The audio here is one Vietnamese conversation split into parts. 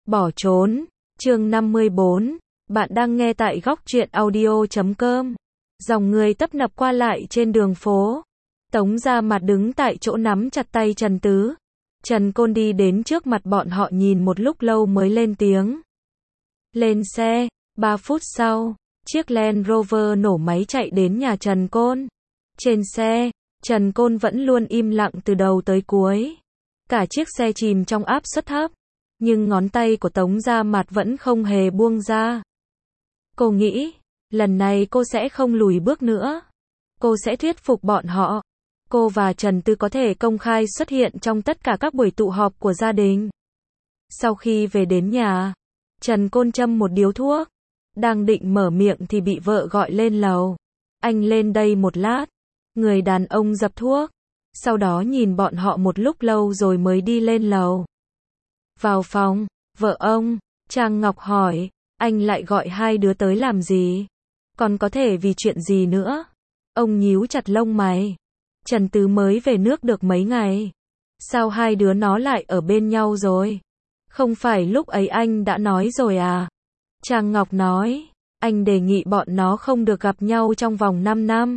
Bỏ trốn. Chương 54. Bạn đang nghe tại góc truyện audio.com. Dòng người tấp nập qua lại trên đường phố. Tống Gia Mặt đứng tại chỗ nắm chặt tay Trần Tứ. Trần Côn đi đến trước mặt bọn họ nhìn một lúc lâu mới lên tiếng. Lên xe. 3 phút sau, chiếc Land Rover nổ máy chạy đến nhà Trần Côn. Trên xe, Trần Côn vẫn luôn im lặng từ đầu tới cuối. Cả chiếc xe chìm trong áp suất thấp, nhưng ngón tay của Tống Gia Mặt vẫn không hề buông ra. Cô nghĩ, lần này cô sẽ không lùi bước nữa. Cô sẽ thuyết phục bọn họ. Cô và Trần Tư có thể công khai xuất hiện trong tất cả các buổi tụ họp của gia đình. Sau khi về đến nhà, Trần Côn châm một điếu thuốc. Đang định mở miệng thì bị vợ gọi lên lầu. Anh lên đây một lát. Người đàn ông dập thuốc. Sau đó nhìn bọn họ một lúc lâu rồi mới đi lên lầu. Vào phòng, vợ ông, Trang Ngọc hỏi, anh lại gọi hai đứa tới làm gì? Còn có thể vì chuyện gì nữa? Ông nhíu chặt lông mày. Trần Tứ mới về nước được mấy ngày. Sao hai đứa nó lại ở bên nhau rồi? Không phải lúc ấy anh đã nói rồi à? Trang Ngọc nói, anh đề nghị bọn nó không được gặp nhau trong vòng 5 năm.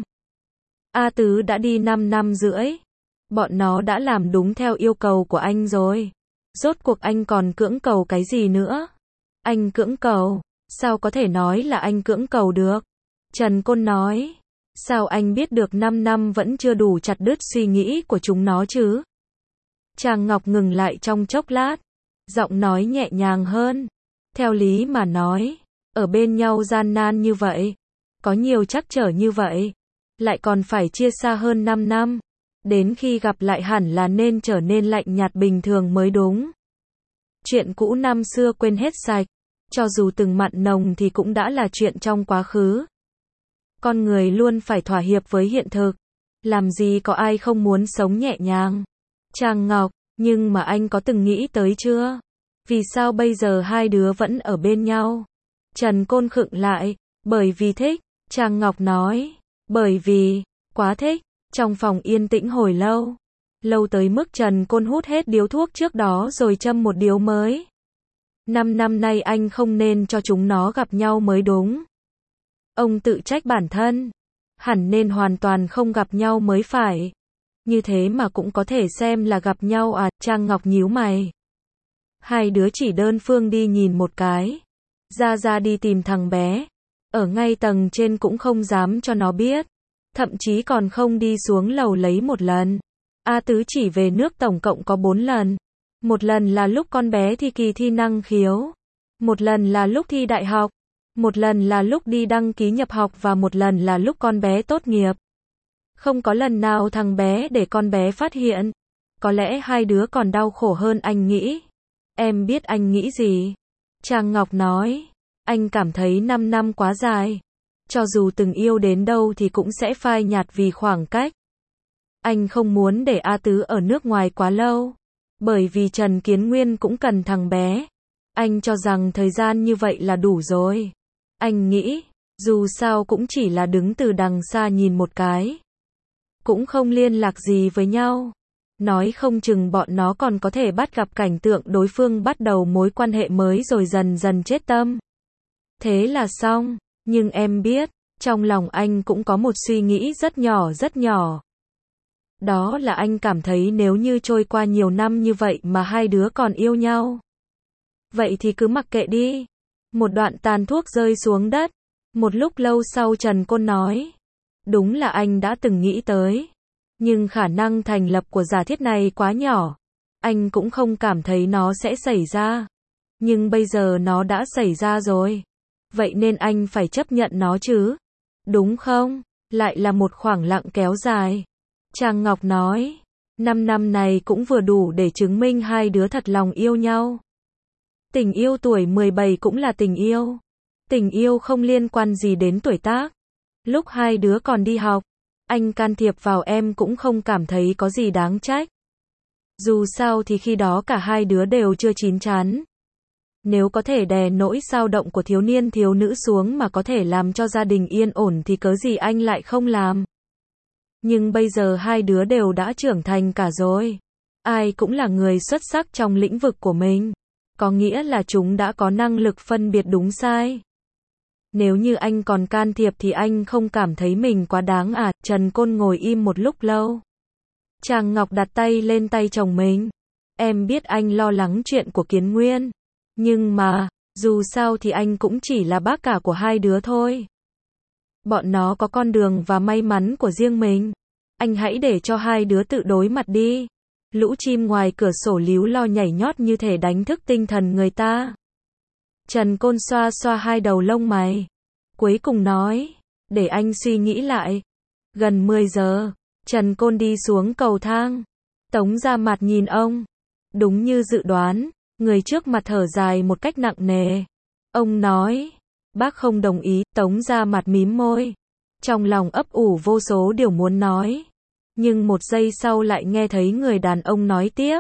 A Tứ đã đi 5 năm rưỡi. Bọn nó đã làm đúng theo yêu cầu của anh rồi. Rốt cuộc anh còn cưỡng cầu cái gì nữa? Anh cưỡng cầu? Sao có thể nói là anh cưỡng cầu được? Trần Côn nói, sao anh biết được 5 năm vẫn chưa đủ chặt đứt suy nghĩ của chúng nó chứ? Trang Ngọc ngừng lại trong chốc lát, giọng nói nhẹ nhàng hơn. Theo lý mà nói, ở bên nhau gian nan như vậy, có nhiều trắc trở như vậy, lại còn phải chia xa hơn 5 năm. Đến khi gặp lại hẳn là nên trở nên lạnh nhạt bình thường mới đúng. Chuyện cũ năm xưa quên hết sạch, cho dù từng mặn nồng thì cũng đã là chuyện trong quá khứ. Con người luôn phải thỏa hiệp với hiện thực. Làm gì có ai không muốn sống nhẹ nhàng. Trang Ngọc, nhưng mà anh có từng nghĩ tới chưa? Vì sao bây giờ hai đứa vẫn ở bên nhau? Trần Côn khựng lại, bởi vì thích. Trang Ngọc nói, bởi vì, quá thích. Trong phòng yên tĩnh hồi lâu. Lâu tới mức Trần Côn hút hết điếu thuốc trước đó rồi châm một điếu mới. 5 năm nay anh không nên cho chúng nó gặp nhau mới đúng. Ông tự trách bản thân. Hẳn nên hoàn toàn không gặp nhau mới phải. Như thế mà cũng có thể xem là gặp nhau à? Trang Ngọc nhíu mày. Hai đứa chỉ đơn phương đi nhìn một cái. Ra đi tìm thằng bé. Ở ngay tầng trên cũng không dám cho nó biết. Thậm chí còn không đi xuống lầu lấy một lần. A Tứ chỉ về nước tổng cộng có 4 lần. Một lần là lúc con bé thi kỳ thi năng khiếu. Một lần là lúc thi đại học. Một lần là lúc đi đăng ký nhập học và một lần là lúc con bé tốt nghiệp. Không có lần nào thằng bé để con bé phát hiện. Có lẽ hai đứa còn đau khổ hơn anh nghĩ. Em biết anh nghĩ gì? Trang Ngọc nói, anh cảm thấy 5 năm quá dài. Cho dù từng yêu đến đâu thì cũng sẽ phai nhạt vì khoảng cách. Anh không muốn để A Tứ ở nước ngoài quá lâu. Bởi vì Trần Kiến Nguyên cũng cần thằng bé. Anh cho rằng thời gian như vậy là đủ rồi. Anh nghĩ, dù sao cũng chỉ là đứng từ đằng xa nhìn một cái. Cũng không liên lạc gì với nhau. Nói không chừng bọn nó còn có thể bắt gặp cảnh tượng đối phương bắt đầu mối quan hệ mới rồi dần dần chết tâm. Thế là xong. Nhưng em biết, trong lòng anh cũng có một suy nghĩ rất nhỏ rất nhỏ. Đó là anh cảm thấy nếu như trôi qua nhiều năm như vậy mà hai đứa còn yêu nhau. Vậy thì cứ mặc kệ đi. Một đoạn tàn thuốc rơi xuống đất. Một lúc lâu sau Trần Côn nói. Đúng là anh đã từng nghĩ tới. Nhưng khả năng thành lập của giả thiết này quá nhỏ. Anh cũng không cảm thấy nó sẽ xảy ra. Nhưng bây giờ nó đã xảy ra rồi. Vậy nên anh phải chấp nhận nó chứ. Đúng không? Lại là một khoảng lặng kéo dài. Trang Ngọc nói. 5 năm này cũng vừa đủ để chứng minh hai đứa thật lòng yêu nhau. Tình yêu tuổi 17 cũng là tình yêu. Tình yêu không liên quan gì đến tuổi tác. Lúc hai đứa còn đi học, anh can thiệp vào em cũng không cảm thấy có gì đáng trách. Dù sao thì khi đó cả hai đứa đều chưa chín chắn. Nếu có thể đè nỗi dao động của thiếu niên thiếu nữ xuống mà có thể làm cho gia đình yên ổn thì cớ gì anh lại không làm. Nhưng bây giờ hai đứa đều đã trưởng thành cả rồi. Ai cũng là người xuất sắc trong lĩnh vực của mình. có nghĩa là chúng đã có năng lực phân biệt đúng sai. Nếu như anh còn can thiệp thì anh không cảm thấy mình quá đáng à? Trần Côn ngồi im một lúc lâu. Trang Ngọc đặt tay lên tay chồng mình. Em biết anh lo lắng chuyện của Kiến Nguyên. Nhưng mà, dù sao thì anh cũng chỉ là bác cả của hai đứa thôi. Bọn nó có con đường và may mắn của riêng mình. Anh hãy để cho hai đứa tự đối mặt đi. Lũ chim ngoài cửa sổ líu lo nhảy nhót như thể đánh thức tinh thần người ta. Trần Côn xoa xoa hai đầu lông mày. Cuối cùng nói, để anh suy nghĩ lại. Gần 10 giờ, Trần Côn đi xuống cầu thang. Tống Gia Mạt nhìn ông. Đúng như dự đoán, người trước mặt thở dài một cách nặng nề. Ông nói, bác không đồng ý. Tống Gia Mạt mím môi. Trong lòng ấp ủ vô số điều muốn nói. Nhưng một giây sau lại nghe thấy người đàn ông nói tiếp.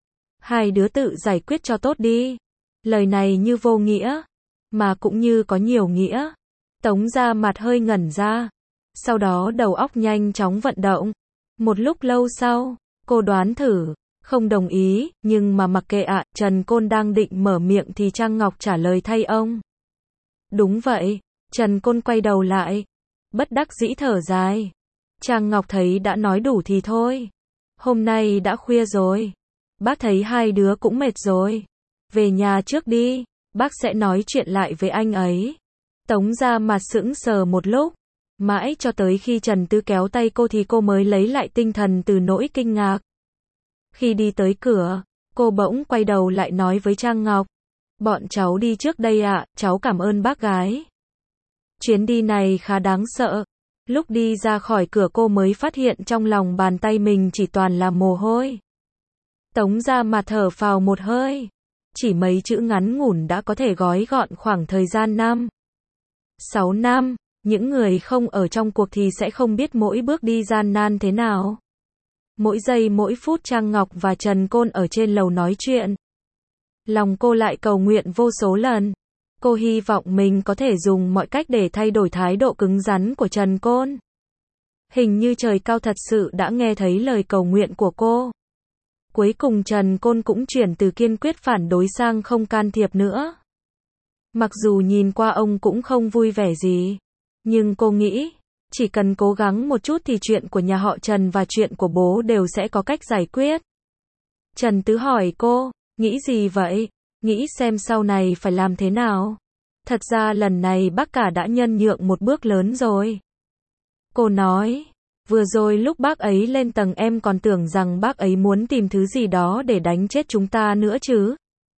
Hai đứa tự giải quyết cho tốt đi. Lời này như vô nghĩa, mà cũng như có nhiều nghĩa. Tống Gia Mạt hơi ngẩn ra. Sau đó đầu óc nhanh chóng vận động. Một lúc lâu sau, cô đoán thử. Không đồng ý, nhưng mà mặc kệ ạ. Trần Côn đang định mở miệng thì Trang Ngọc trả lời thay ông. Đúng vậy. Trần Côn quay đầu lại. Bất đắc dĩ thở dài. Trang Ngọc thấy đã nói đủ thì thôi. Hôm nay đã khuya rồi. Bác thấy hai đứa cũng mệt rồi. Về nhà trước đi. Bác sẽ nói chuyện lại với anh ấy. Tống Gia Mạt sững sờ một lúc. Mãi cho tới khi Trần Tứ kéo tay cô thì cô mới lấy lại tinh thần từ nỗi kinh ngạc. Khi đi tới cửa, cô bỗng quay đầu lại nói với Trang Ngọc. Bọn cháu đi trước đây ạ, cháu cảm ơn bác gái. Chuyến đi này khá đáng sợ. Lúc đi ra khỏi cửa cô mới phát hiện trong lòng bàn tay mình chỉ toàn là mồ hôi. Tống Gia Mạt thở phào một hơi. Chỉ mấy chữ ngắn ngủn đã có thể gói gọn khoảng thời gian 6 năm. Những người không ở trong cuộc thì sẽ không biết mỗi bước đi gian nan thế nào. Mỗi giây mỗi phút Trang Ngọc và Trần Côn ở trên lầu nói chuyện. Lòng cô lại cầu nguyện vô số lần. Cô hy vọng mình có thể dùng mọi cách để thay đổi thái độ cứng rắn của Trần Côn. Hình như trời cao thật sự đã nghe thấy lời cầu nguyện của cô. Cuối cùng Trần Côn cũng chuyển từ kiên quyết phản đối sang không can thiệp nữa. Mặc dù nhìn qua ông cũng không vui vẻ gì. Nhưng cô nghĩ, chỉ cần cố gắng một chút thì chuyện của nhà họ Trần và chuyện của bố đều sẽ có cách giải quyết. Trần Tứ hỏi cô, nghĩ gì vậy? Nghĩ xem sau này phải làm thế nào? Thật ra lần này bác cả đã nhân nhượng một bước lớn rồi. Cô nói, vừa rồi lúc bác ấy lên tầng em còn tưởng rằng bác ấy muốn tìm thứ gì đó để đánh chết chúng ta nữa chứ.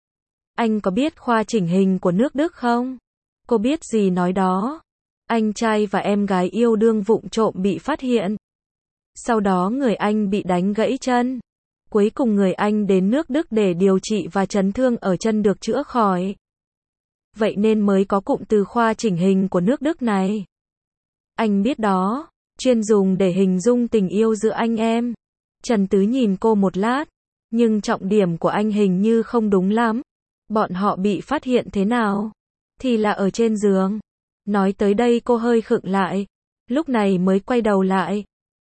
Anh có biết khoa chỉnh hình của nước Đức không? Cô biết gì nói đó. Anh trai và em gái yêu đương vụng trộm bị phát hiện. Sau đó người anh bị đánh gãy chân. Cuối cùng người anh đến nước Đức để điều trị và chấn thương ở chân được chữa khỏi. Vậy nên mới có cụm từ khoa chỉnh hình của nước Đức này. Anh biết đó, chuyên dùng để hình dung tình yêu giữa anh em. Trần Tứ nhìn cô một lát, nhưng trọng điểm của anh hình như không đúng lắm. Bọn họ bị phát hiện thế nào? Thì là ở trên giường. Nói tới đây cô hơi khựng lại, lúc này mới quay đầu lại.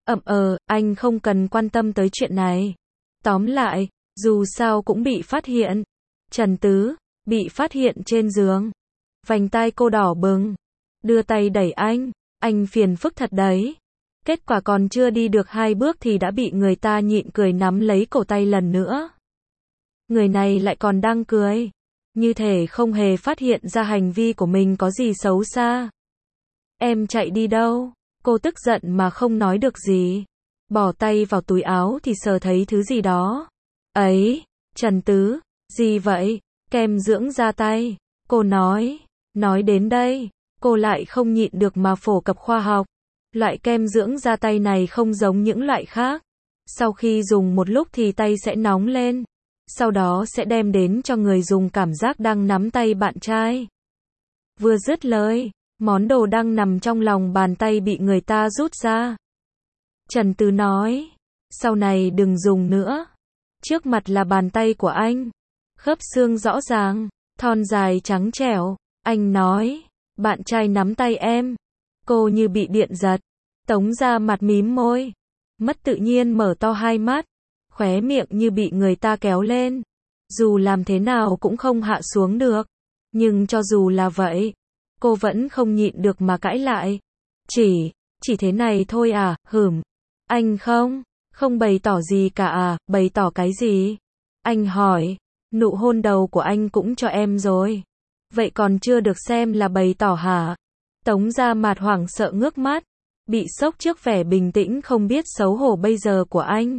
Anh không cần quan tâm tới chuyện này. Tóm lại, dù sao cũng bị phát hiện. Trần Tứ, bị phát hiện trên giường. Vành tai cô đỏ bừng. Đưa tay đẩy anh phiền phức thật đấy. Kết quả còn chưa đi được 2 bước thì đã bị người ta nhịn cười nắm lấy cổ tay lần nữa. Người này lại còn đang cười. Như thể không hề phát hiện ra hành vi của mình có gì xấu xa. Em chạy đi đâu? Cô tức giận mà không nói được gì. Bỏ tay vào túi áo thì sờ thấy thứ gì đó. Ấy, Trần Tứ, gì vậy? Kem dưỡng da tay. Cô nói đến đây, cô lại không nhịn được mà phổ cập khoa học. Loại kem dưỡng da tay này không giống những loại khác. Sau khi dùng một lúc thì tay sẽ nóng lên. Sau đó sẽ đem đến cho người dùng cảm giác đang nắm tay bạn trai. Vừa dứt lời, món đồ đang nằm trong lòng bàn tay bị người ta rút ra. Trần Tứ nói, sau này đừng dùng nữa. Trước mặt là bàn tay của anh. Khớp xương rõ ràng, thon dài trắng trẻo. Anh nói, bạn trai nắm tay em. Cô như bị điện giật. Tống Gia Mạt mím môi. Mất tự nhiên mở to hai mắt. Khóe miệng như bị người ta kéo lên. Dù làm thế nào cũng không hạ xuống được. Nhưng cho dù là vậy, cô vẫn không nhịn được mà cãi lại. Chỉ thế này thôi à, anh không bày tỏ gì cả à, bày tỏ cái gì? Anh hỏi, nụ hôn đầu của anh cũng cho em rồi. Vậy còn chưa được xem là bày tỏ hả? Tống Gia Mạt hoảng sợ ngước mắt, bị sốc trước vẻ bình tĩnh không biết xấu hổ bây giờ của anh.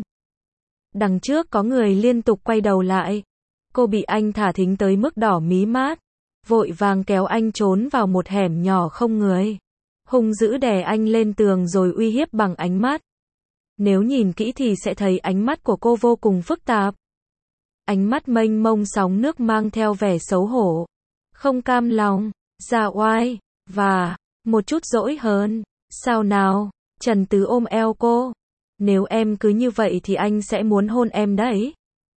Đằng trước có người liên tục quay đầu lại. Cô bị anh thả thính tới mức đỏ mí mắt, vội vàng kéo anh trốn vào một hẻm nhỏ không người. Hung dữ đè anh lên tường rồi uy hiếp bằng ánh mắt. Nếu nhìn kỹ thì sẽ thấy ánh mắt của cô vô cùng phức tạp. Ánh mắt mênh mông sóng nước mang theo vẻ xấu hổ, không cam lòng, già oai, và một chút dỗi hờn. Sao nào? Trần Tứ ôm eo cô. Nếu em cứ như vậy thì anh sẽ muốn hôn em đấy.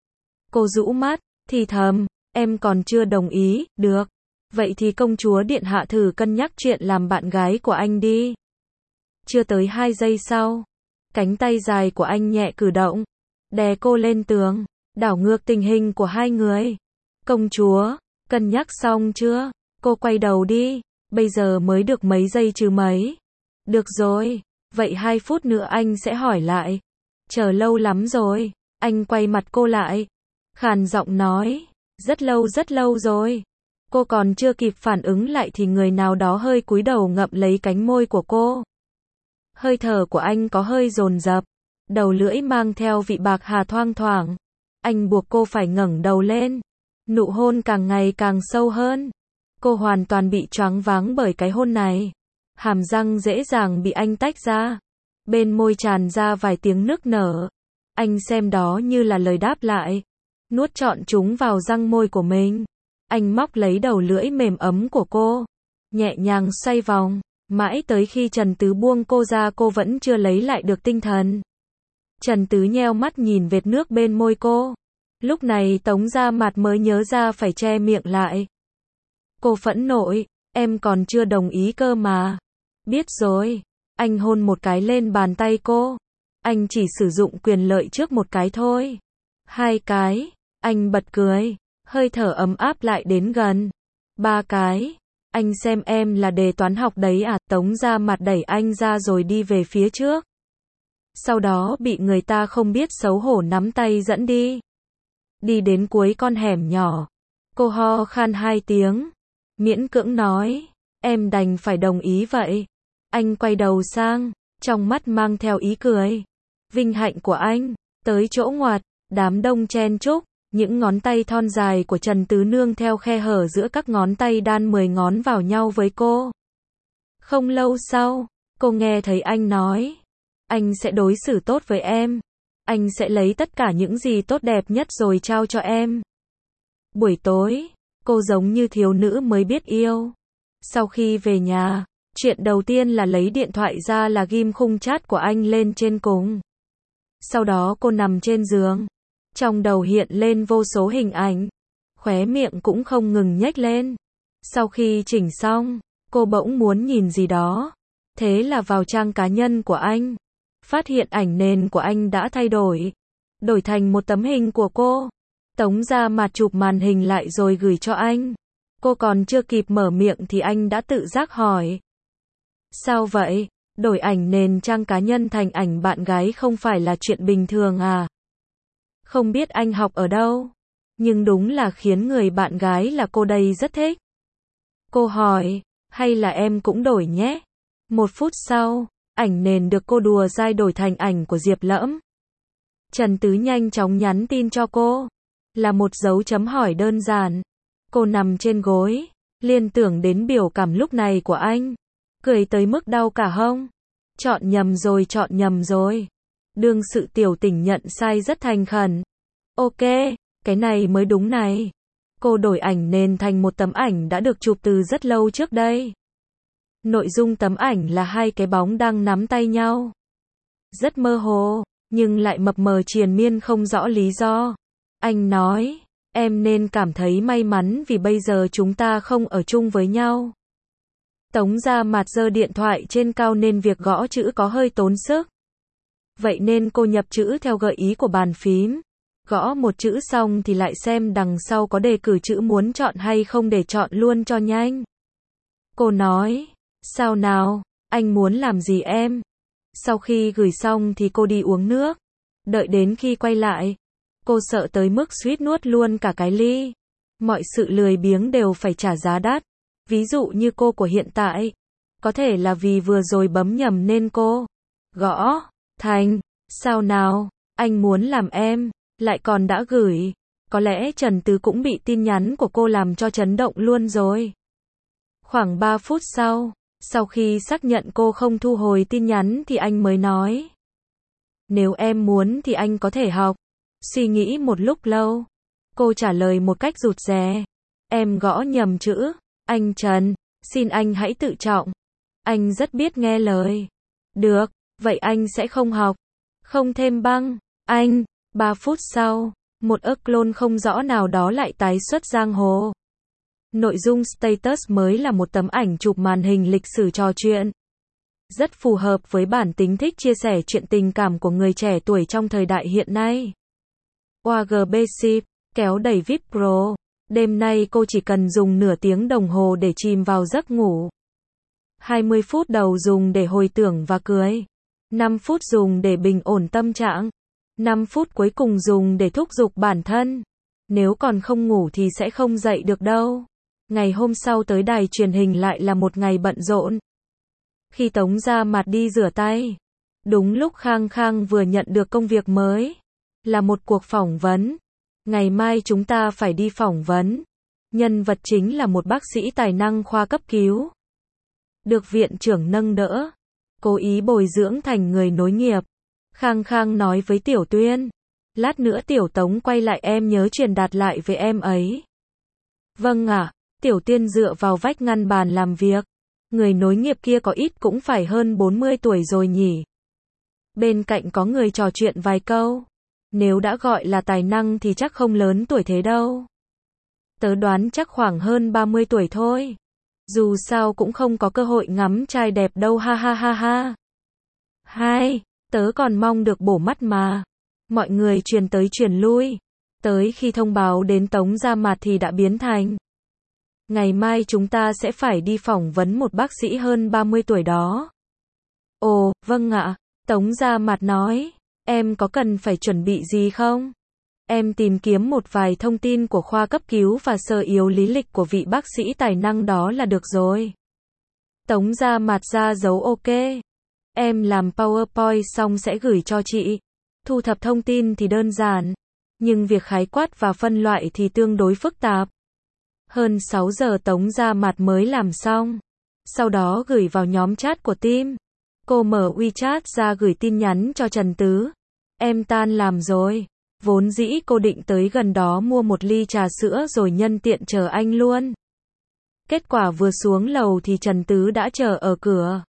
Cô rũ mắt, thì thầm, em còn chưa đồng ý, được. Vậy thì công chúa điện hạ thử cân nhắc chuyện làm bạn gái của anh đi. Chưa tới 2 giây sau, cánh tay dài của anh nhẹ cử động, đè cô lên tường, đảo ngược tình hình của hai người. Công chúa, cân nhắc xong chưa? Cô quay đầu đi, bây giờ mới được mấy giây chứ mấy. Được rồi, vậy 2 phút nữa anh sẽ hỏi lại. Chờ lâu lắm rồi, anh quay mặt cô lại, khàn giọng nói, rất lâu rồi. Cô còn chưa kịp phản ứng lại thì người nào đó hơi cúi đầu ngậm lấy cánh môi của cô. Hơi thở của anh có hơi dồn dập, đầu lưỡi mang theo vị bạc hà thoang thoảng. Anh buộc cô phải ngẩng đầu lên. Nụ hôn càng ngày càng sâu hơn. Cô hoàn toàn bị choáng váng bởi cái hôn này. Hàm răng dễ dàng bị anh tách ra. Bên môi tràn ra vài tiếng nức nở. Anh xem đó như là lời đáp lại. Nuốt trọn chúng vào răng môi của mình. Anh móc lấy đầu lưỡi mềm ấm của cô, nhẹ nhàng xoay vòng, mãi tới khi Trần Tứ buông cô ra cô vẫn chưa lấy lại được tinh thần. Trần Tứ nheo mắt nhìn vệt nước bên môi cô. Lúc này Tống Gia Mạt mới nhớ ra phải che miệng lại. Cô phẫn nộ, em còn chưa đồng ý cơ mà. Biết rồi. Anh hôn một cái lên bàn tay cô. Anh chỉ sử dụng quyền lợi trước một cái thôi. 2 cái. Anh bật cười. Hơi thở ấm áp lại đến gần. 3 cái. Anh xem em là đề toán học đấy à? Tống Gia Mạt đẩy anh ra rồi đi về phía trước. Sau đó bị người ta không biết xấu hổ nắm tay dẫn đi. Đi đến cuối con hẻm nhỏ. Cô ho khan 2 tiếng. Miễn cưỡng nói. Em đành phải đồng ý vậy. Anh quay đầu sang. Trong mắt mang theo ý cười. Vinh hạnh của anh. Tới chỗ ngoặt. Đám đông chen chúc. Những ngón tay thon dài của Trần Tứ nương theo khe hở giữa các ngón tay đan 10 ngón vào nhau với cô. Không lâu sau, cô nghe thấy anh nói. Anh sẽ đối xử tốt với em. Anh sẽ lấy tất cả những gì tốt đẹp nhất rồi trao cho em. Buổi tối, cô giống như thiếu nữ mới biết yêu. Sau khi về nhà, chuyện đầu tiên là lấy điện thoại ra là ghim khung chat của anh lên trên cùng. Sau đó cô nằm trên giường. Trong đầu hiện lên vô số hình ảnh. Khóe miệng cũng không ngừng nhếch lên. Sau khi chỉnh xong, cô bỗng muốn nhìn gì đó. Thế là vào trang cá nhân của anh. Phát hiện ảnh nền của anh đã thay đổi. Đổi thành một tấm hình của cô. Tống Gia Mạt chụp màn hình lại rồi gửi cho anh. Cô còn chưa kịp mở miệng thì anh đã tự giác hỏi. Sao vậy? Đổi ảnh nền trang cá nhân thành ảnh bạn gái không phải là chuyện bình thường à? Không biết anh học ở đâu, nhưng đúng là khiến người bạn gái là cô đây rất thích. Cô hỏi, hay là em cũng đổi nhé? 1 phút sau, ảnh nền được cô đùa dai đổi thành ảnh của Diệp Lẫm. Trần Tứ nhanh chóng nhắn tin cho cô, là một dấu chấm hỏi đơn giản. Cô nằm trên gối, liên tưởng đến biểu cảm lúc này của anh, cười tới mức đau cả hông. Chọn nhầm rồi. Đương sự tiểu tỉnh nhận sai rất thành khẩn. Ok, cái này mới đúng này. Cô đổi ảnh nền thành một tấm ảnh đã được chụp từ rất lâu trước đây. Nội dung tấm ảnh là 2 cái bóng đang nắm tay nhau. Rất mơ hồ, nhưng lại mập mờ triền miên không rõ lý do. Anh nói, em nên cảm thấy may mắn vì bây giờ chúng ta không ở chung với nhau. Tống Gia Mạt giơ điện thoại trên cao nên việc gõ chữ có hơi tốn sức. Vậy nên cô nhập chữ theo gợi ý của bàn phím. Gõ một chữ xong thì lại xem đằng sau có đề cử chữ muốn chọn hay không để chọn luôn cho nhanh. Cô nói, sao nào, anh muốn làm gì em? Sau khi gửi xong thì cô đi uống nước. Đợi đến khi quay lại, cô sợ tới mức suýt nuốt luôn cả cái ly. Mọi sự lười biếng đều phải trả giá đắt. Ví dụ như cô của hiện tại. Có thể là vì vừa rồi bấm nhầm nên cô gõ thành, sao nào, anh muốn làm em, lại còn đã gửi. Có lẽ Trần Tứ cũng bị tin nhắn của cô làm cho chấn động luôn rồi. Khoảng 3 phút sau khi xác nhận cô không thu hồi tin nhắn thì anh mới nói. Nếu em muốn thì anh có thể học. Suy nghĩ một lúc lâu, cô trả lời một cách rụt rè. Em gõ nhầm chữ, anh Trần, xin anh hãy tự trọng. Anh rất biết nghe lời. Được, vậy anh sẽ không học. Không thêm băng, anh. 3 phút sau, một clone không rõ nào đó lại tái xuất giang hồ. Nội dung status mới là một tấm ảnh chụp màn hình lịch sử trò chuyện. Rất phù hợp với bản tính thích chia sẻ chuyện tình cảm của người trẻ tuổi trong thời đại hiện nay. OAGB Ship, kéo đẩy VIP Pro. Đêm nay cô chỉ cần dùng nửa tiếng đồng hồ để chìm vào giấc ngủ. 20 phút đầu dùng để hồi tưởng và cười. 5 phút dùng để bình ổn tâm trạng. 5 phút cuối cùng dùng để thúc giục bản thân. Nếu còn không ngủ thì sẽ không dậy được đâu. Ngày hôm sau tới đài truyền hình lại là một ngày bận rộn. Khi Tống ra mặt đi rửa tay, đúng lúc Khang Khang vừa nhận được công việc mới, là một cuộc phỏng vấn. Ngày mai chúng ta phải đi phỏng vấn. Nhân vật chính là một bác sĩ tài năng khoa cấp cứu. Được viện trưởng nâng đỡ, cố ý bồi dưỡng thành người nối nghiệp. Khang Khang nói với Tiểu Tuyên, lát nữa Tiểu Tống quay lại em nhớ truyền đạt lại với em ấy. Vâng ạ. Tiểu Tuyên dựa vào vách ngăn bàn làm việc. Người nối nghiệp kia có ít cũng phải hơn 40 tuổi rồi nhỉ. Bên cạnh có người trò chuyện vài câu. Nếu đã gọi là tài năng thì chắc không lớn tuổi thế đâu. Tớ đoán chắc khoảng hơn 30 tuổi thôi. Dù sao cũng không có cơ hội ngắm trai đẹp đâu ha ha ha ha. Hai, tớ còn mong được bổ mắt mà. Mọi người truyền tới truyền lui. Tới khi thông báo đến Tống ra mặt thì đã biến thành. Ngày mai chúng ta sẽ phải đi phỏng vấn một bác sĩ hơn 30 tuổi đó. Ồ, vâng ạ. Tống ra mặt nói. Em có cần phải chuẩn bị gì không? Em tìm kiếm một vài thông tin của khoa cấp cứu và sơ yếu lý lịch của vị bác sĩ tài năng đó là được rồi. Tống ra mặt ra dấu ok. Em làm PowerPoint xong sẽ gửi cho chị. Thu thập thông tin thì đơn giản. Nhưng việc khái quát và phân loại thì tương đối phức tạp. Hơn 6 giờ Tống ra mặt mới làm xong. Sau đó gửi vào nhóm chat của team. Cô mở WeChat ra gửi tin nhắn cho Trần Tứ. Em tan làm rồi. Vốn dĩ cô định tới gần đó mua một ly trà sữa rồi nhân tiện chờ anh luôn. Kết quả vừa xuống lầu thì Trần Tứ đã chờ ở cửa.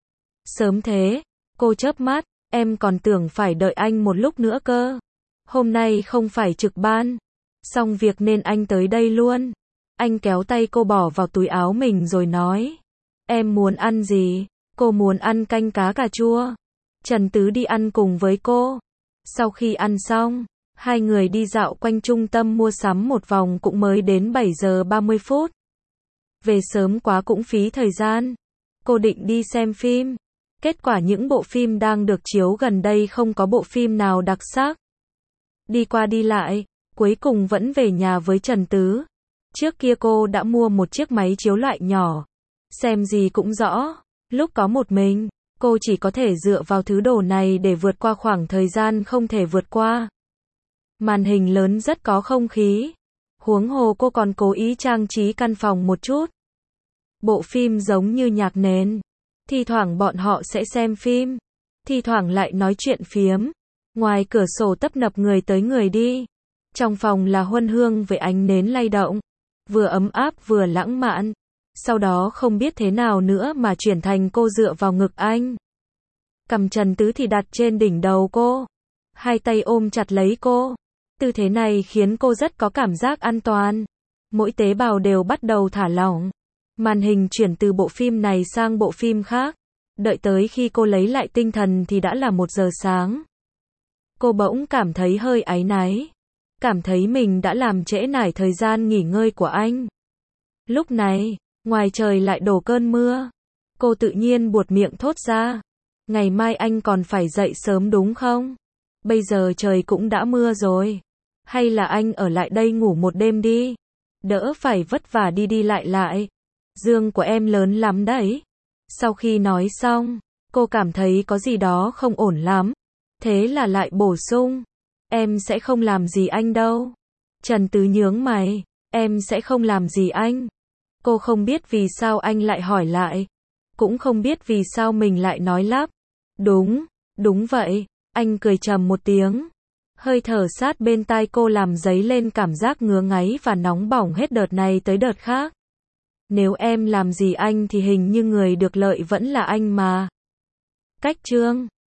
Sớm thế, cô chớp mắt, em còn tưởng phải đợi anh một lúc nữa cơ. Hôm nay không phải trực ban. Xong việc nên anh tới đây luôn. Anh kéo tay cô bỏ vào túi áo mình rồi nói. Em muốn ăn gì? Cô muốn ăn canh cá cà chua. Trần Tứ đi ăn cùng với cô. Sau khi ăn xong, hai người đi dạo quanh trung tâm mua sắm một vòng cũng mới đến 7 giờ 30 phút. Về sớm quá cũng phí thời gian. Cô định đi xem phim. Kết quả những bộ phim đang được chiếu gần đây không có bộ phim nào đặc sắc. Đi qua đi lại, cuối cùng vẫn về nhà với Trần Tứ. Trước kia cô đã mua một chiếc máy chiếu loại nhỏ. Xem gì cũng rõ. Lúc có một mình, cô chỉ có thể dựa vào thứ đồ này để vượt qua khoảng thời gian không thể vượt qua. Màn hình lớn rất có không khí. Huống hồ cô còn cố ý trang trí căn phòng một chút. Bộ phim giống như nhạc nền. Thi thoảng bọn họ sẽ xem phim. Thi thoảng lại nói chuyện phiếm. Ngoài cửa sổ tấp nập người tới người đi. Trong phòng là huân hương với ánh nến lay động. Vừa ấm áp vừa lãng mạn. Sau đó không biết thế nào nữa mà chuyển thành cô dựa vào ngực anh. Cầm Trần Tứ thì đặt trên đỉnh đầu cô. Hai tay ôm chặt lấy cô. Tư thế này khiến cô rất có cảm giác an toàn. Mỗi tế bào đều bắt đầu thả lỏng. Màn hình chuyển từ bộ phim này sang bộ phim khác. Đợi tới khi cô lấy lại tinh thần thì đã là 1 giờ sáng. Cô bỗng cảm thấy hơi áy náy. cảm thấy mình đã làm trễ nải thời gian nghỉ ngơi của anh. Lúc này, ngoài trời lại đổ cơn mưa. Cô tự nhiên buột miệng thốt ra. Ngày mai anh còn phải dậy sớm đúng không? Bây giờ trời cũng đã mưa rồi. Hay là anh ở lại đây ngủ một đêm đi. Đỡ phải vất vả đi đi lại lại. Dương của em lớn lắm đấy. Sau khi nói xong, cô cảm thấy có gì đó không ổn lắm. Thế là lại bổ sung. Em sẽ không làm gì anh đâu. Trần Tứ nhướng mày. Em sẽ không làm gì anh. Cô không biết vì sao anh lại hỏi lại. Cũng không biết vì sao mình lại nói lắp. Đúng vậy. Anh cười trầm một tiếng. Hơi thở sát bên tai cô làm dấy lên cảm giác ngứa ngáy và nóng bỏng hết đợt này tới đợt khác. Nếu em làm gì anh thì hình như người được lợi vẫn là anh mà. Cách chương